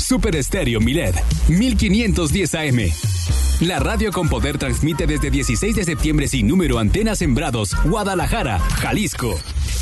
Super Estéreo Milet, 1510 AM. La radio con poder transmite desde 16 de septiembre sin número Antenas Sembrados, Guadalajara, Jalisco.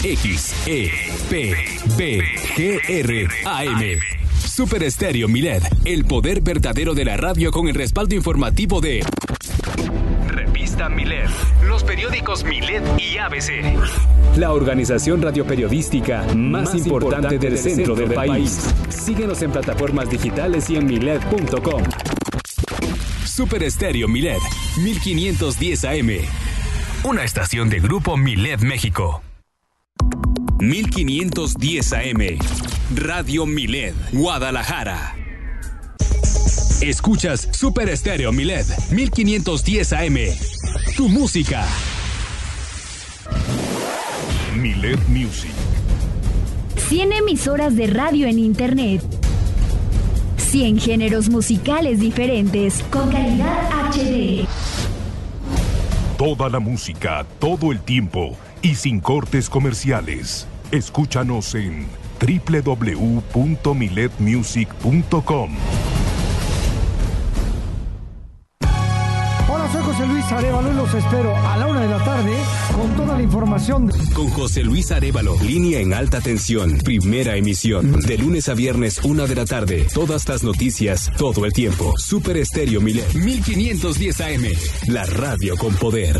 XEPBGR-AM. Super Estéreo Milet, el poder verdadero de la radio con el respaldo informativo de Revista Milet, los periódicos Milet y ABC. La organización radioperiodística más importante del centro del país. Síguenos en plataformas digitales y en milet.com. Super Estéreo Milet, 1510 AM. Una estación de Grupo Milet México. 1510 AM. Radio Milet, Guadalajara. Escuchas Super Estéreo Milet, 1510 AM. Tu música. Milet Music. 100 emisoras de radio en internet. 100 géneros musicales diferentes con calidad HD. Toda la música, todo el tiempo y sin cortes comerciales. Escúchanos en www.miletmusic.com. Hola, soy José Luis Arévalo y los espero a la 1:00 p.m. con toda la información. Con José Luis Arévalo, línea en alta tensión, primera emisión, de lunes a viernes 1:00 p.m. Todas las noticias, todo el tiempo. Super Estéreo Milet, 1510 AM, la radio con poder.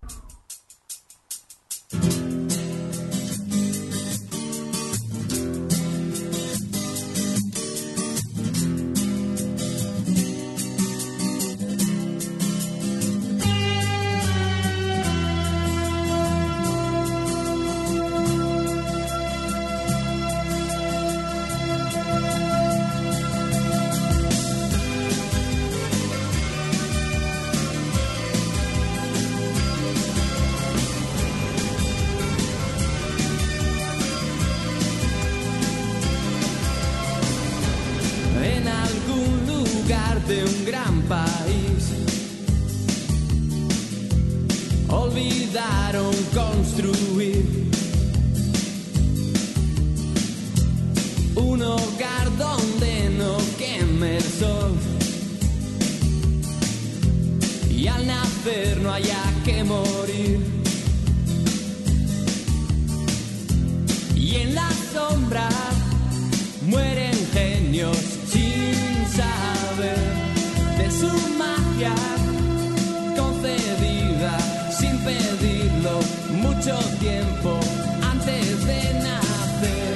De un gran país olvidaron construir un hogar donde no queme el sol y al nacer no haya que morir, y en la sombra mueren genios sin saber de su magia concedida sin pedirlo mucho tiempo antes de nacer.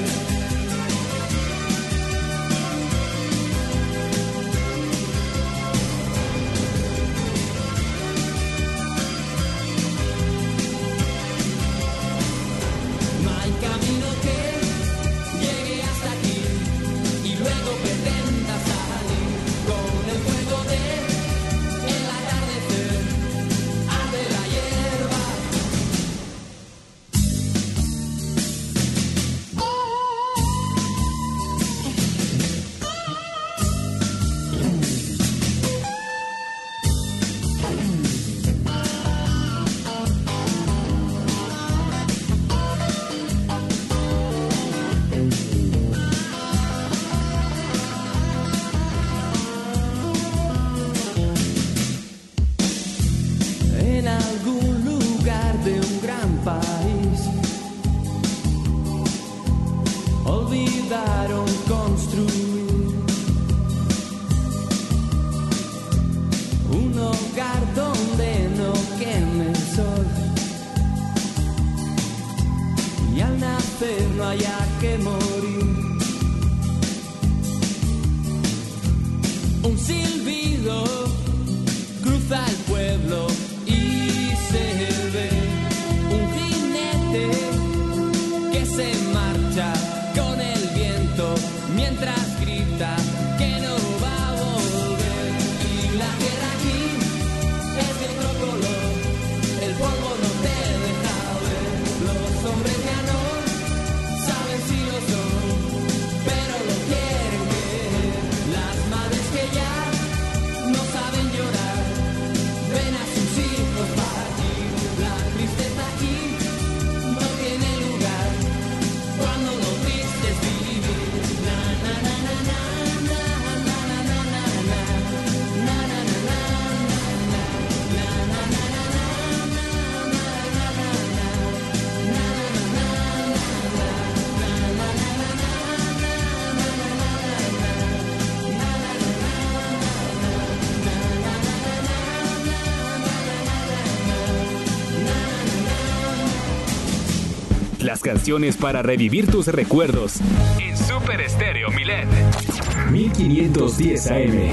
canciones para revivir tus recuerdos en Super Estéreo Milet. 1510 AM.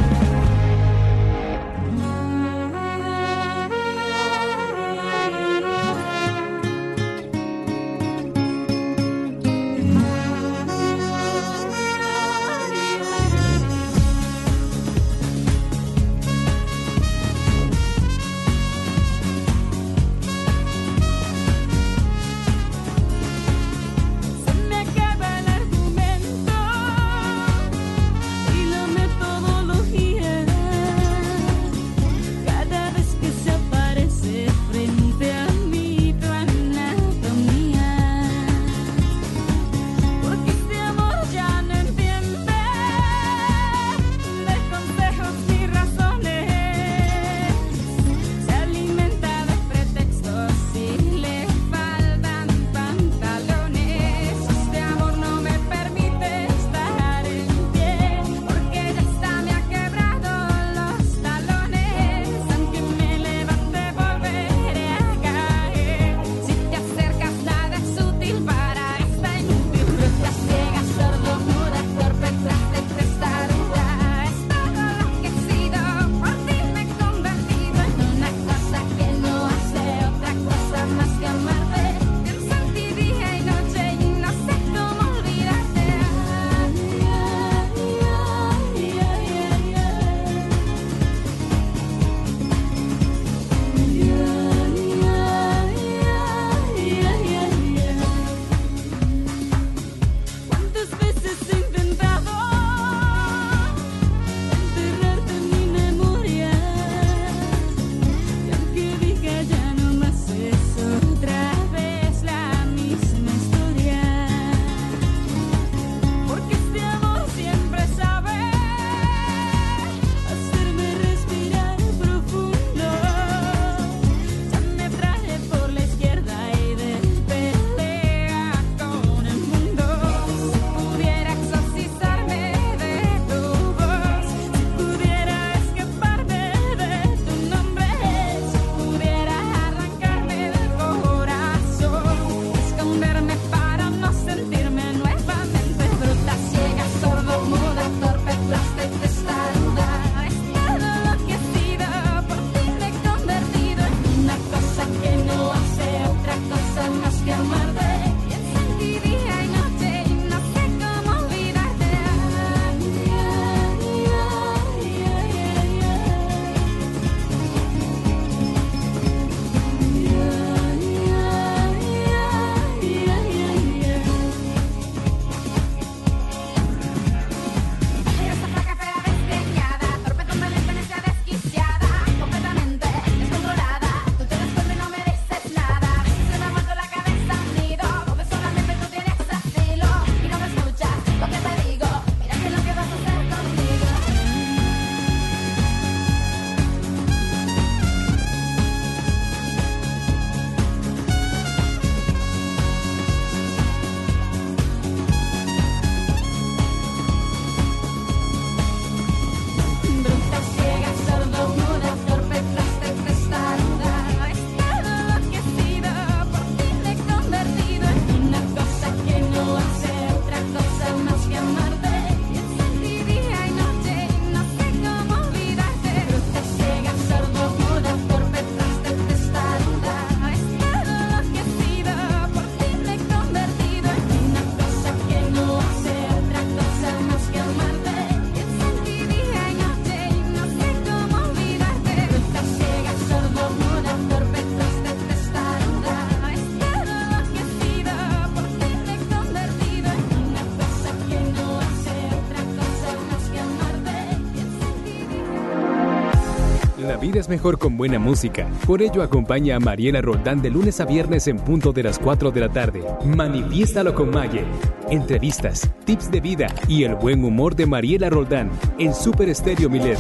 La vida es mejor con buena música. Por ello acompaña a Mariela Roldán de lunes a viernes en punto de las 4 de la tarde. Manifiéstalo con Maye. Entrevistas, tips de vida y el buen humor de Mariela Roldán en Super Estéreo Milet.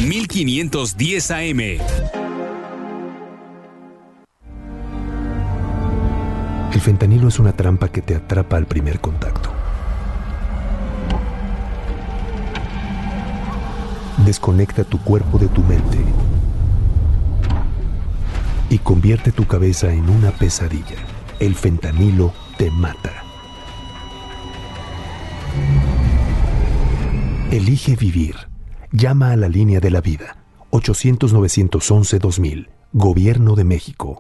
1510 AM. El fentanilo es una trampa que te atrapa al primer contacto. Desconecta tu cuerpo de tu mente y convierte tu cabeza en una pesadilla. El fentanilo te mata. Elige vivir. Llama a la línea de la vida. 800-911-2000. Gobierno de México.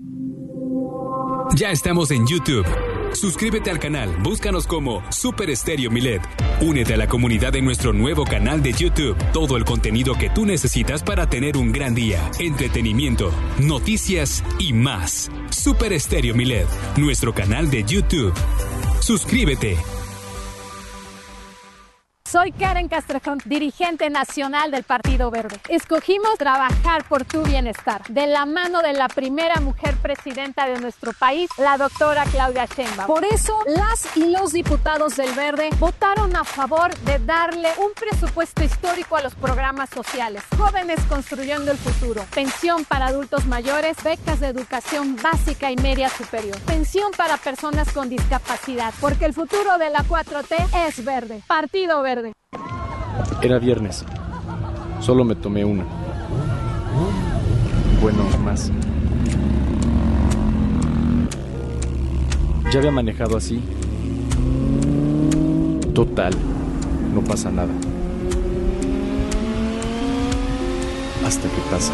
Ya estamos en YouTube. Suscríbete al canal, búscanos como Super Estéreo Milet. Únete a la comunidad de nuestro nuevo canal de YouTube. Todo el contenido que tú necesitas para tener un gran día, entretenimiento, noticias y más. Super Estéreo Milet, nuestro canal de YouTube. Suscríbete. Soy Karen Castrejón, dirigente nacional del Partido Verde. Escogimos trabajar por tu bienestar, de la mano de la primera mujer presidenta de nuestro país, la doctora Claudia Sheinbaum. Por eso, las y los diputados del Verde votaron a favor de darle un presupuesto histórico a los programas sociales. Jóvenes construyendo el futuro, pensión para adultos mayores, becas de educación básica y media superior, pensión para personas con discapacidad, porque el futuro de la 4T es verde. Partido Verde. Era viernes. Solo me tomé una. Bueno, más. Ya había manejado así. Total, no pasa nada. Hasta que pasa.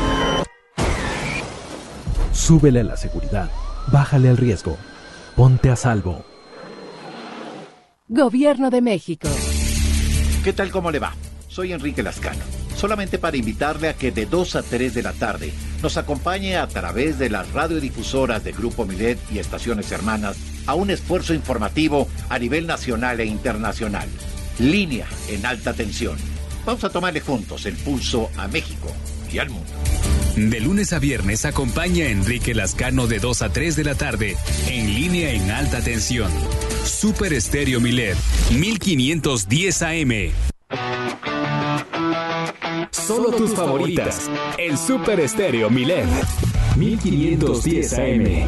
Súbele a la seguridad. Bájale al riesgo. Ponte a salvo. Gobierno de México. ¿Qué tal? ¿Cómo le va? Soy Enrique Lascano. Solamente para invitarle a que de 2 a 3 de la tarde nos acompañe a través de las radiodifusoras de Grupo Milet y estaciones hermanas a un esfuerzo informativo a nivel nacional e internacional. Línea en alta tensión. Vamos a tomarle juntos el pulso a México y al mundo. De lunes a viernes acompaña a Enrique Lascano de 2 a 3 de la tarde en Línea en alta tensión. Super Estéreo Milet, 1510 AM. Solo tus favoritas en Super Estéreo Milet, 1510 AM.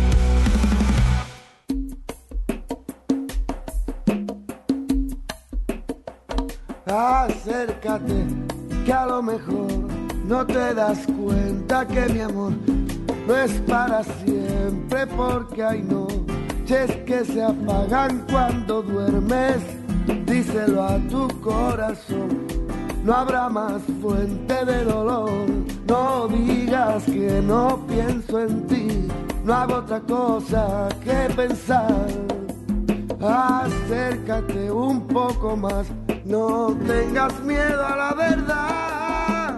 Acércate, que a lo mejor no te das cuenta que mi amor no es para siempre, porque hay noches que se apagan cuando duermes. Díselo a tu corazón, no habrá más fuente de dolor. No digas que no pienso en ti, no hago otra cosa que pensar. Acércate un poco más, no tengas miedo a la verdad.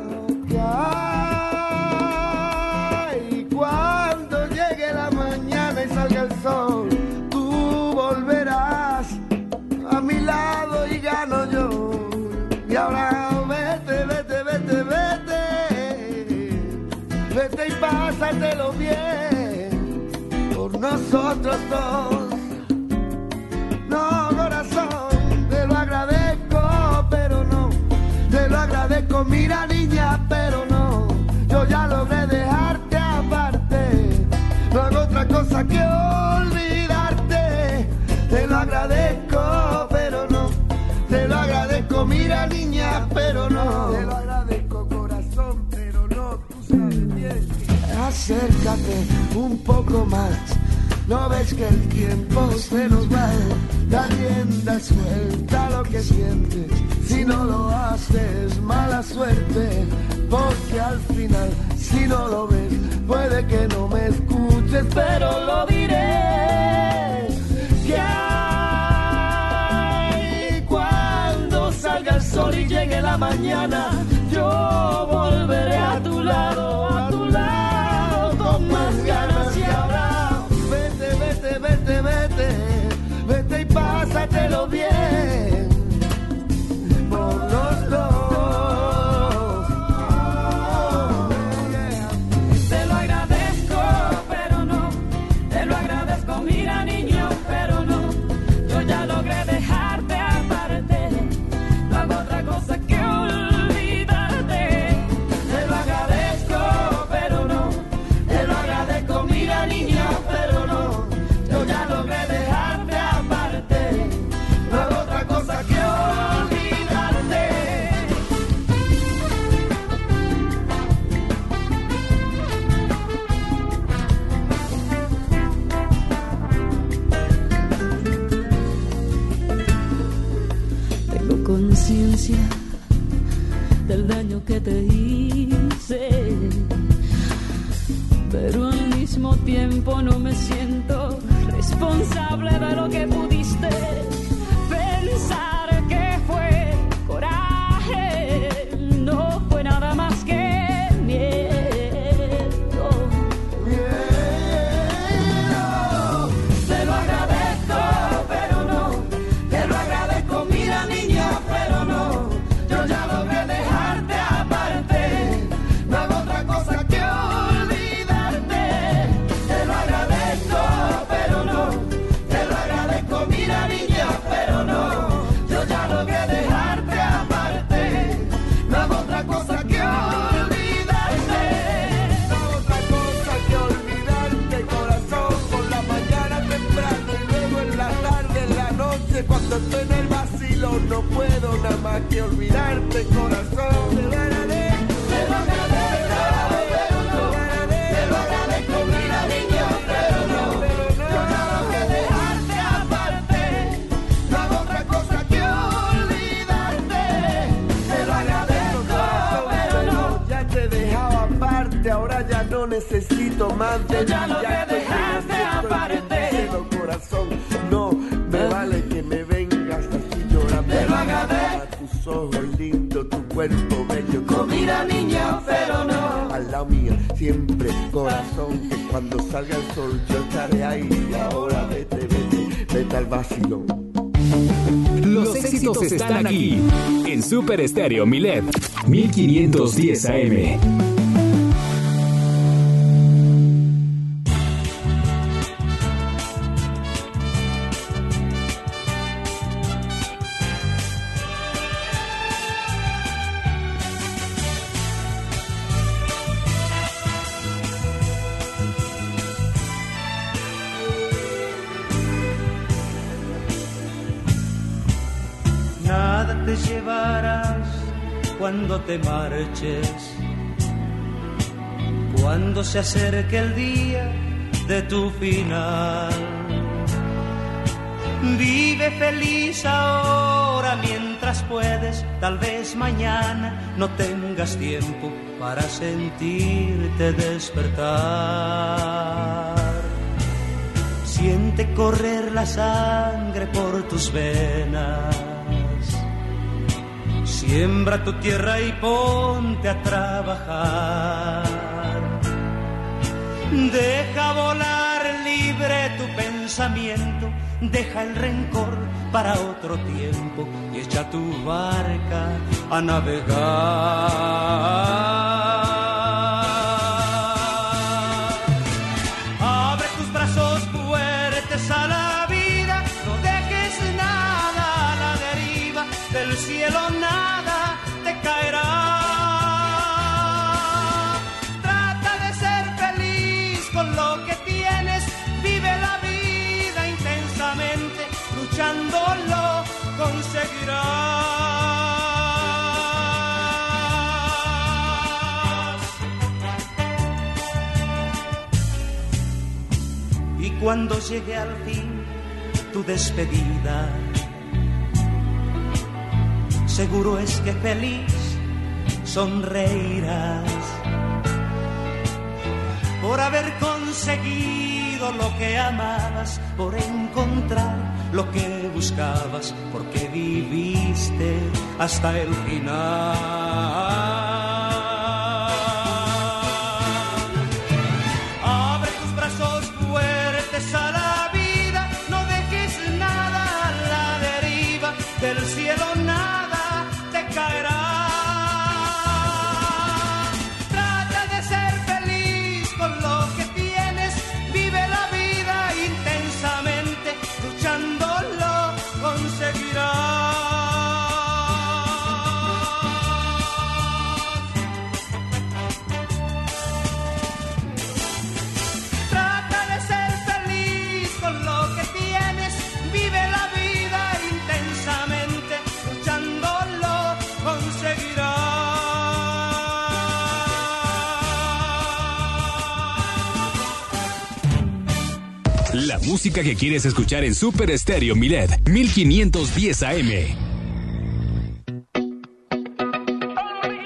Y cuando llegue la mañana y salga el sol, tú volverás a mi lado y gano yo. Y ahora vete, vete, vete, vete, vete y pásatelo bien por nosotros dos. No, corazón, te lo agradezco, pero no, te lo agradezco, mira niña, pero no, yo ya logré dejarte aparte, no hago otra cosa que olvidarte. Te lo agradezco, pero no, te lo agradezco, mira niña, pero no, te lo agradezco, corazón, pero no, tú sabes bien. Acércate un poco más, no ves que el tiempo se nos va, da rienda suelta a lo que sientes, si no lo haces mala suerte, porque al final si no lo ves puede que no me escuches, pero lo diré, que hay cuando salga el sol y llegue la mañana, yo volveré a tu lado con más ganas. Y ahora vete, vete, vete, vete, vete y pásatelo bien por los dos. Te lo agradezco, pero no, te lo agradezco, mira niño, pero no, yo ya logré dejarte aparte, no hago otra cosa que olvidarte. del daño que te hice, pero al mismo tiempo no me siento responsable de lo que pudiste pensar que fue coraje. No fue nada más que miedo. Te lo agradezco, pero no. Te lo agradezco, mira niña, pero no. Yo ya logré dejarte aparte. No hago otra cosa que olvidarte. Te lo agradezco, pero no. Te lo agradezco, mira niña, pero no. Yo ya logré dejarte aparte. No hago otra cosa que olvidarte. No hago otra cosa que olvidarte, corazón. Por la mañana temprano y luego en la tarde, en la noche, cuando estoy en el vacilo, no puedo nada más que olvidarte, corazón. Te lo agradezco, pero no. Te lo agradezco, mira niña, pero no. Yo ya logré dejarte aparte. No hago otra cosa que olvidarte. Te lo agradezco, pero no. ya te he dejado aparte, ahora ya no necesito más de Yo ya ti, logré estoy dejarte en el aparte. cielo, corazón. No me vale que me vengas así llorando. Te lo agradezco. A tus ojos lindos, tu cuerpo bello. Mira niña, pero no. Al lado mío, siempre, corazón, que cuando salga el sol yo estaré ahí. Y ahora vete, vete, vete al vacilón. Los éxitos están aquí, en Super Estéreo Milet 1510 AM. Nada te llevarás cuando te marches, cuando se acerque el día de tu final. Vive feliz ahora mientras puedes, tal vez mañana no tengas tiempo para sentirte despertar. Siente correr la sangre por tus venas. Siembra tu tierra y ponte a trabajar. Deja volar libre tu pensamiento. Deja el rencor para otro tiempo y echa tu barca a navegar. Abre tus brazos fuertes a la vida. No dejes nada a la deriva. Del cielo nada te caerá. Trata de ser feliz con lo que tienes. Vive la vida intensamente. Luchando lo conseguirás. Y cuando llegue al fin tu despedida, seguro es que feliz sonreirás por haber conseguido lo que amabas, por encontrar lo que buscabas, porque viviste hasta el final. Abre tus brazos fuertes a la vida, no dejes nada a la deriva, del cielo nada te caerá. Trata de ser feliz con lo que tienes, vive la vida intensamente, luchando lo conseguirás. Trata de ser feliz con lo que tienes, vive la vida intensamente, luchando lo conseguirás. La música que quieres escuchar en Super Estéreo Milet 1510 AM.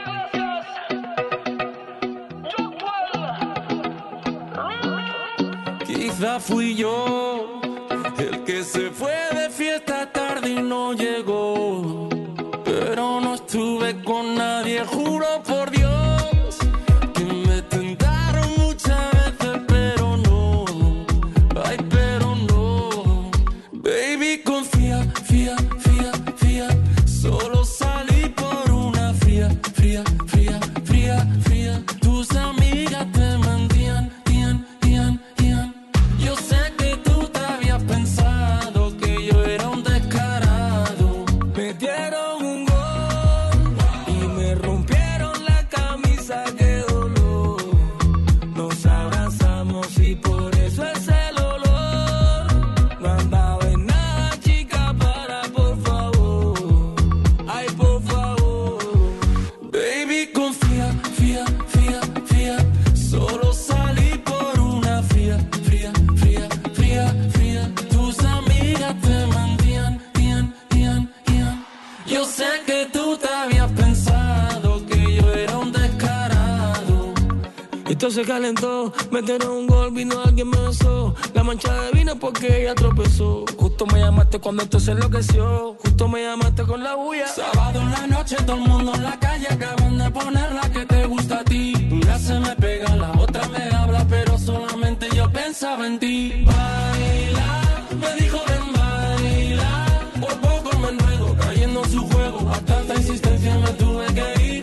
Quizá fui yo el que se fue de fiesta tarde y no llegó, pero no estuve con nadie, juro por Dios que me tentaron muchas veces, pero no, ay, pero no. Baby, confía, fía, fía, fía, solo salí por una fría, fría, fría, fría, fría. Tus amigas te mentían, tían, tían, tían. Yo sé que tú te habías pensado que yo era un descarado. Me dieron un gol y me rompieron la camisa, qué dolor. Nos abrazamos y por eso es el olor. No andaba en nada, chica, para, por favor. Ay, por favor. Baby, confía, fía, fía, fía. Solo salí por una fría, fría, fría, fría, fría. Tus amigas te mentían, tían, tían, tían. Yo sé que tú te habías pensado que yo era un descarado. Esto se calentó, metieron un gol, vino alguien me besó. La mancha de vino porque ella tropezó. Justo me llamaste cuando esto se enloqueció. Justo me llamaste con la bulla. Sábado en la noche, todo el mundo en la calle. Acaban de poner la que te gusta a ti. Una se me pega, la otra me habla, pero solamente yo pensaba en ti. Baila, me dijo ven baila. Por poco me enredo, cayendo en su juego. A tanta insistencia me tuve que ir.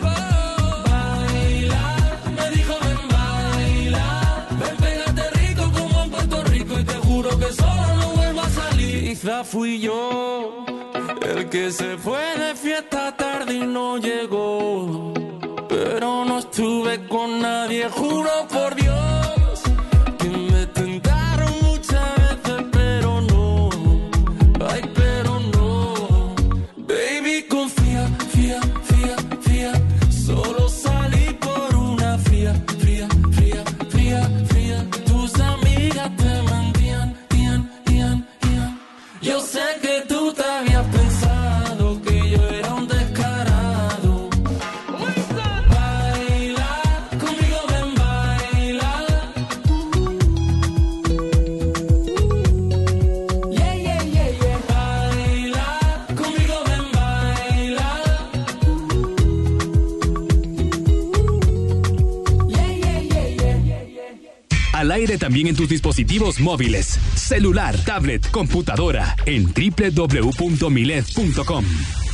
Baila, me dijo ven baila. Ven, pégate rico como en Puerto Rico y te juro que solo no vuelvo a salir. Quizá fui yo el que se fue de fiesta tarde y no llegó, pero no estuve con nadie, juro por Dios que me tentaron muchas veces, pero no, ay, pero no. Baby, confía, fía, fía, fía. Solo salí por una fría, fría, fría, fría, fría. Tus amigas te mentían, tían, tían, tían. Yo sé que tú te habías pensado que yo era un descarado. Baila, conmigo ven baila. Yeah, yeah, yeah, yeah. Baila, conmigo ven baila. Yeah, yeah, yeah, yeah. Al aire también en tus dispositivos móviles, celular, tablet, computadora, en www.milet.com.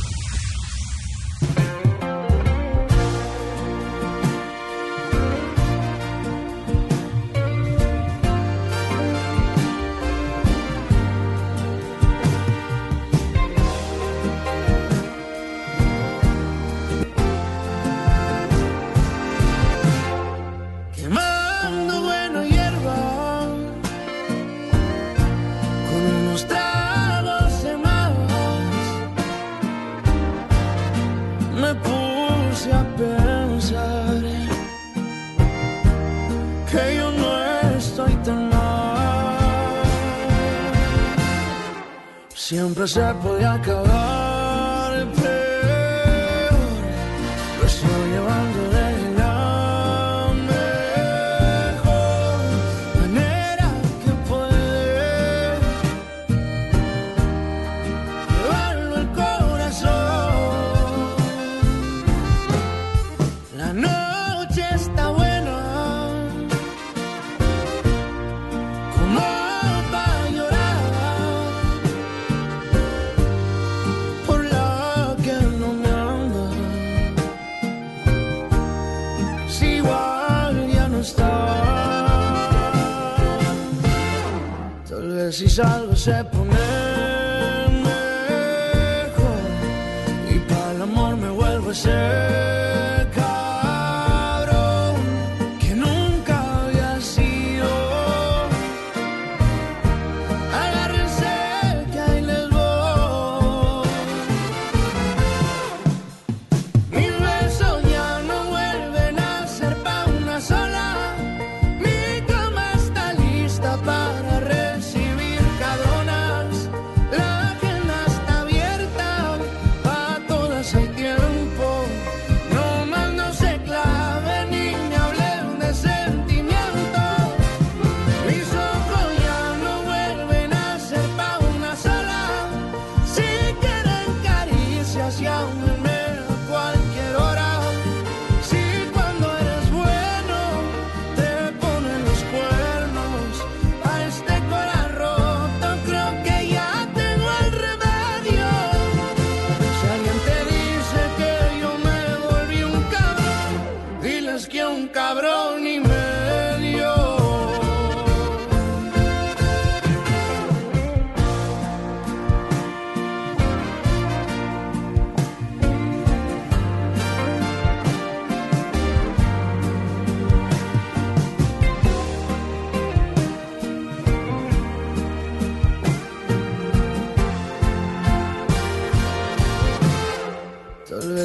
Quemando buena hierba con unos tragos de más. Me puse a pensar que yo no estoy tan mal. Siempre se podía acabar peor. Lo estoy llevando de la mejor manera que puede. Llevarlo al corazón. La noche está buena como para llorar por la que no me anda. Si igual ya no está. Tal vez si salgo se pone mejor y para el amor me vuelvo a ser cabrón que nunca había sido. Agárrense que ahí les voy. Mis besos ya no vuelven a ser pa' una sola. Mi cama está lista para recibir cabronas. La agenda está abierta, pa' todas hay tiempo.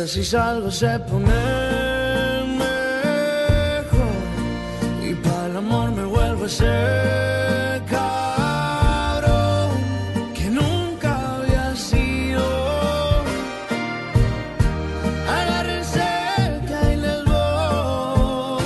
si salgo se pone mejor y para el amor me vuelvo ese cabrón que nunca había sido. Agárrense que ahí les voy.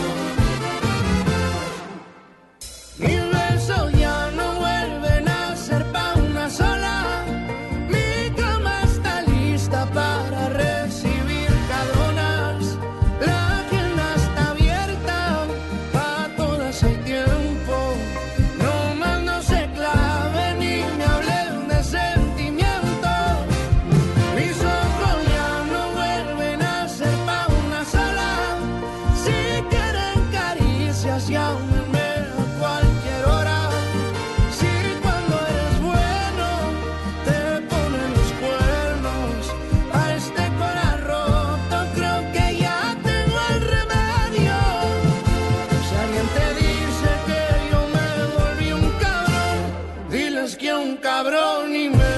Mis besos ya no vuelven a ser pa' una sola. Mi cama está lista para recibir cabronas. La tienda está abierta, pa' todas hay tiempo. No más no se claven ni me hablen de sentimientos. Mis ojos ya no vuelven a ser pa' una sola. Si quieren caricias y ámenme a cualquier hora. Si cuando eres bueno te ponen los cuernos. A este corazón roto creo que ya tengo el remedio. Si alguien te dice que yo me volví un cabrón, diles que un cabrón y medio.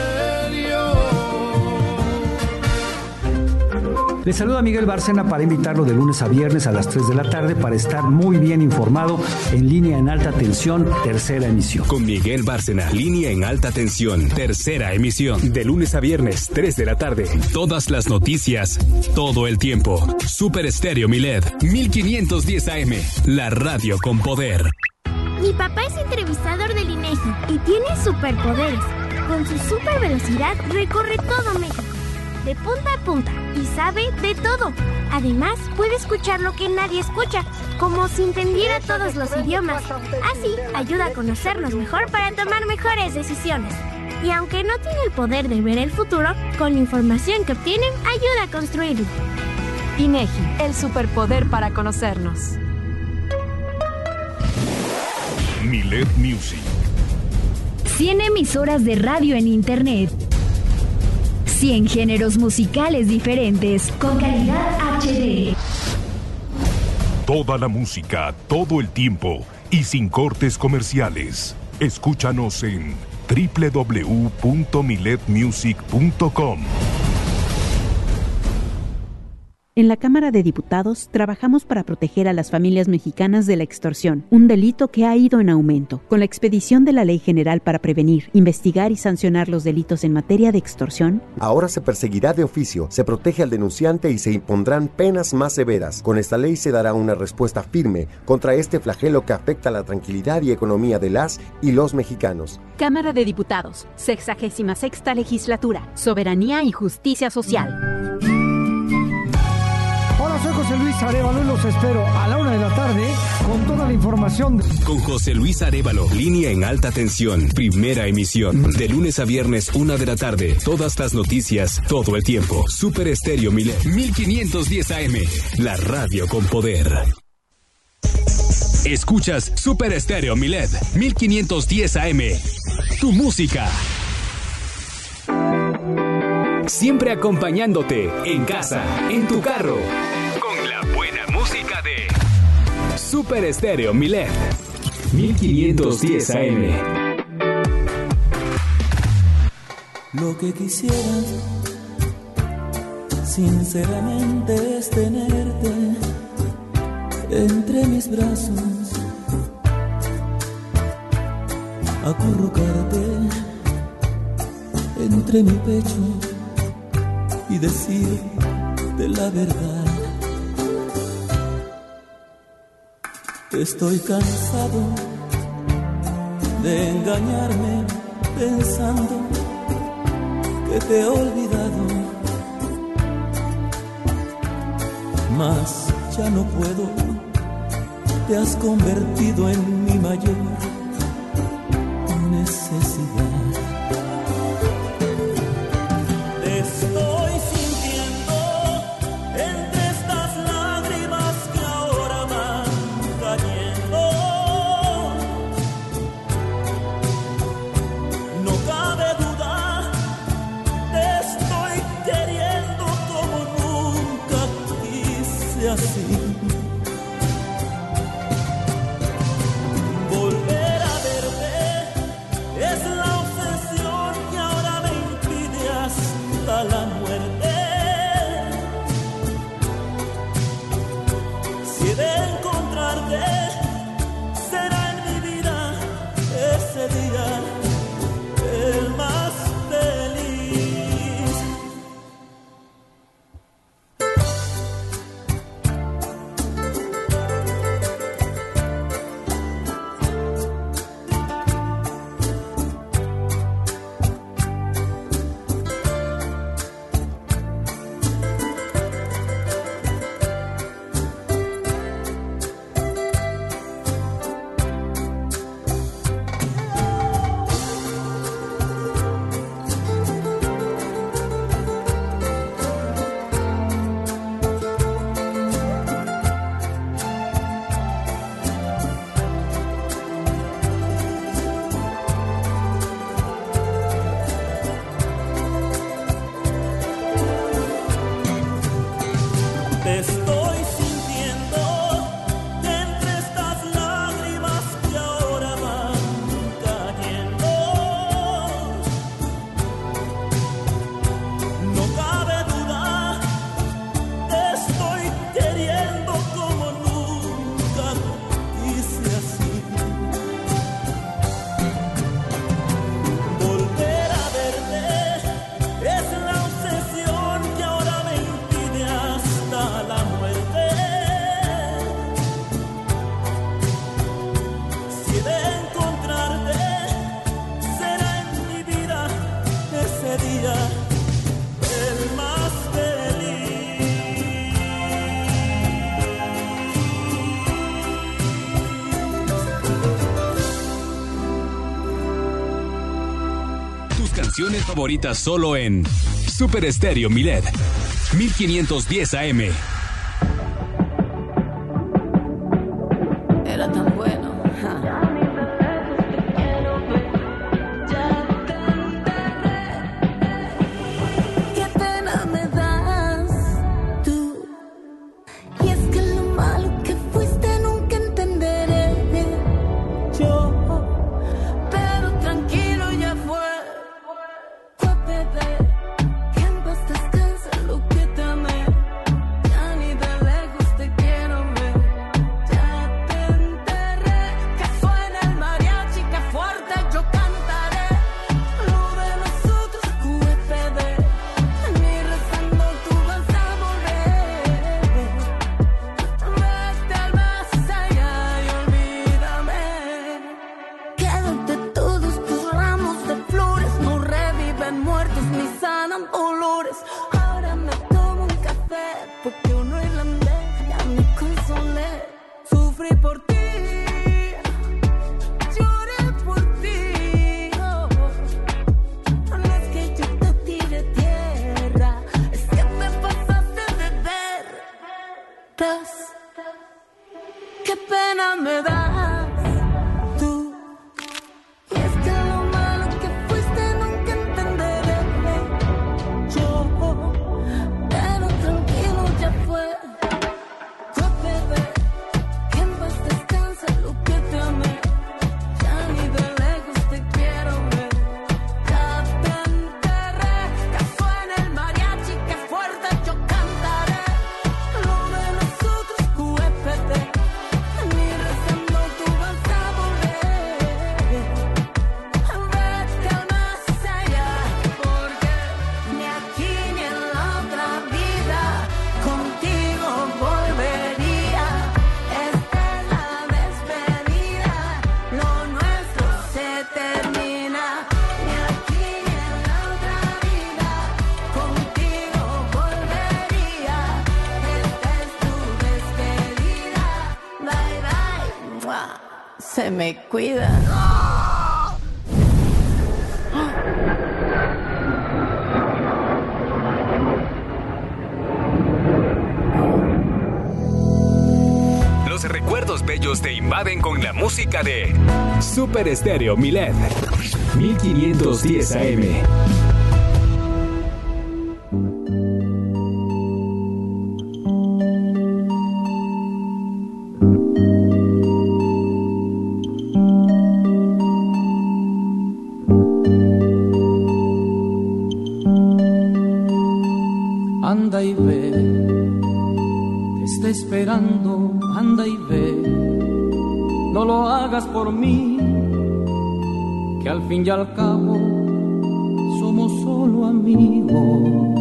Le saluda Miguel Bárcena para invitarlo de lunes a viernes a las 3 de la tarde para estar muy bien informado en Línea en Alta Tensión, tercera emisión. Con Miguel Bárcena, Línea en Alta Tensión, tercera emisión. De lunes a viernes, 3 de la tarde. Todas las noticias, todo el tiempo. Super Estéreo Milet, 1510 AM. La radio con poder. Mi papá es entrevistador del INEGI y tiene superpoderes. Con su super velocidad recorre todo México, de punta a punta, y sabe de todo. Además, puede escuchar lo que nadie escucha, como si entendiera todos los idiomas. Así, ayuda a conocernos mejor para tomar mejores decisiones. Y aunque no tiene el poder de ver el futuro, con la información que obtienen, ayuda a construirlo. INEGI, el superpoder para conocernos. Milet Music. 100 emisoras de radio en Internet. 100 géneros musicales diferentes con calidad HD. Toda la música, todo el tiempo y sin cortes comerciales. Escúchanos en www.miletmusic.com. En la Cámara de Diputados trabajamos para proteger a las familias mexicanas de la extorsión, un delito que ha ido en aumento. Con la expedición de la Ley General para prevenir, investigar y sancionar los delitos en materia de extorsión, ahora se perseguirá de oficio, se protege al denunciante y se impondrán penas más severas. Con esta ley se dará una respuesta firme contra este flagelo que afecta la tranquilidad y economía de las y los mexicanos. Cámara de Diputados, 66ª Legislatura, Soberanía y Justicia Social. Hola, soy José Luis Arévalo y los espero a la 1 de la tarde con toda la información. Con José Luis Arévalo, Línea en Alta Tensión, primera emisión. De lunes a viernes, 1 de la tarde. Todas las noticias, todo el tiempo. Super Estéreo Milet, 1510 AM. La radio con poder. Escuchas Super Estéreo Milet, 1510 AM. Tu música. Siempre acompañándote en casa, en tu carro, con la buena música de Super Estéreo Milet, 1510 AM. Lo que quisiera, sinceramente, es tenerte entre mis brazos, acurrucarte entre mi pecho y decirte la verdad. Estoy cansado de engañarme pensando que te he olvidado, mas ya no puedo, te has convertido en mi mayor necesidad. Volver a verte es la obsesión que ahora me impide hasta la muerte. encontrarte, será en mi vida ese día el más feliz. Te estoy sintiendo entre estas lágrimas que ahora van cayendo. No cabe duda, te estoy queriendo como nunca quise así. Volver a verte es la obsesión que ahora me impide hasta la muerte. Si he de encontrarte, será en mi vida ese día el más Tus canciones favoritas solo en Super Estéreo Milet 1510 AM. Era tan bueno. Qué pena me das tú. Y es que lo malo que fuiste nunca entenderé yo. Pero tranquilo, ya fue. Fue bebé. Que en paz descanse lo que te amé. Ya ni de lejos te quiero ver. Ya te enterré. Que suene el mariachi, que fuerte yo cantaré. Lo de nosotros QPD. Ni rezando tú vas a volver. Vete al más allá y olvídame. Quédate todos tus ramos de flores. No reviven muertos ni sanan dolores. Ahora me tomo un café porque uno irlandés ya me consolé. Sufrí por ti, lloré por ti. Oh, no es que yo te tire tierra, es que te pasaste de veras. Qué pena me das tú. Y es que lo malo que fuiste nunca entenderé yo. Pero tranquilo, ya fue. Fue bebé. Que en paz descanse lo que te amé. Ya ni de lejos te quiero ver. Ya te enterré. Que suene el mariachi, que fuerte yo cantaré. Lo de nosotros QPD. Ni rezando tú vas a volver. Vete al más allá. Porque ni aquí ni en la otra vida contigo volvería. Esta es la despedida. Lo nuestro se termina. Ni aquí ni en la otra vida contigo volvería. Esta es tu despedida. Bye bye. ¡Mua! Se me cuida. Los recuerdos bellos te invaden con la música de Super Estéreo Milet 1510 AM. Anda y ve, está esperando, anda y ve. No lo hagas por mí, que al fin y al cabo somos solo amigos.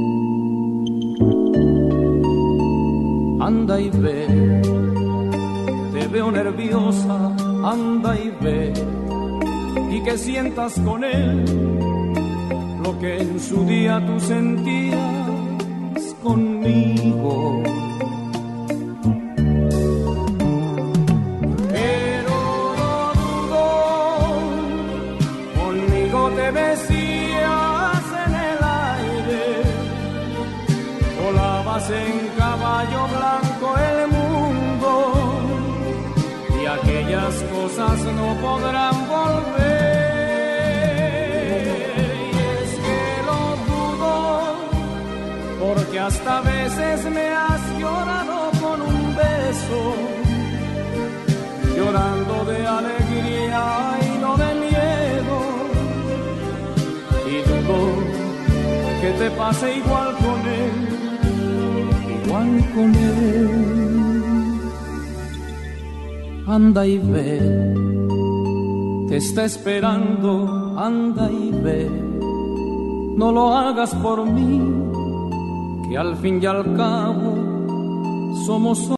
Anda y ve, te veo nerviosa, anda y ve, y que sientas con él lo que en su día tú sentías conmigo. Pero no dudo, conmigo te besías en el aire, volabas en caballo blanco el mundo, y aquellas cosas no podrán volver. Porque hasta veces me has llorado con un beso, llorando de alegría y no de miedo, y dudo que te pase igual con él, igual con él. Anda y ve, te está esperando, anda y ve, no lo hagas por mí, que al fin y al cabo somos